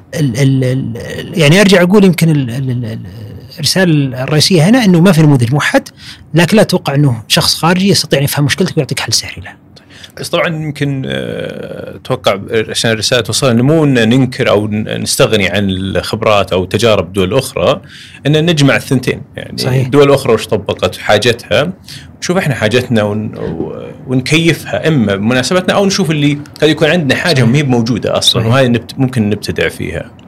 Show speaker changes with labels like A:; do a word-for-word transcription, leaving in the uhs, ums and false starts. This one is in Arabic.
A: ال ال ال يعني أرجع أقول يمكن ال ال الرسالة الرئيسية هنا أنه ما في نموذج موحد، لكن لا أتوقع أنه شخص خارجي يستطيع يفهم مشكلتك ويعطيك حل سحري له.
B: بس طبعا يمكن أتوقع عشان الرسالة توصلنا مو ننكر أو نستغني عن الخبرات أو تجارب دول أخرى، إن نجمع الثنتين يعني. صحيح. دول أخرى وش طبقت حاجتها، نشوف إحنا حاجتنا ون... ونكيفها إما بمناسبتنا، أو نشوف اللي قد يكون عندنا حاجة ما هي موجودة أصلا. صحيح. وهاي نبت... ممكن نبتدع فيها.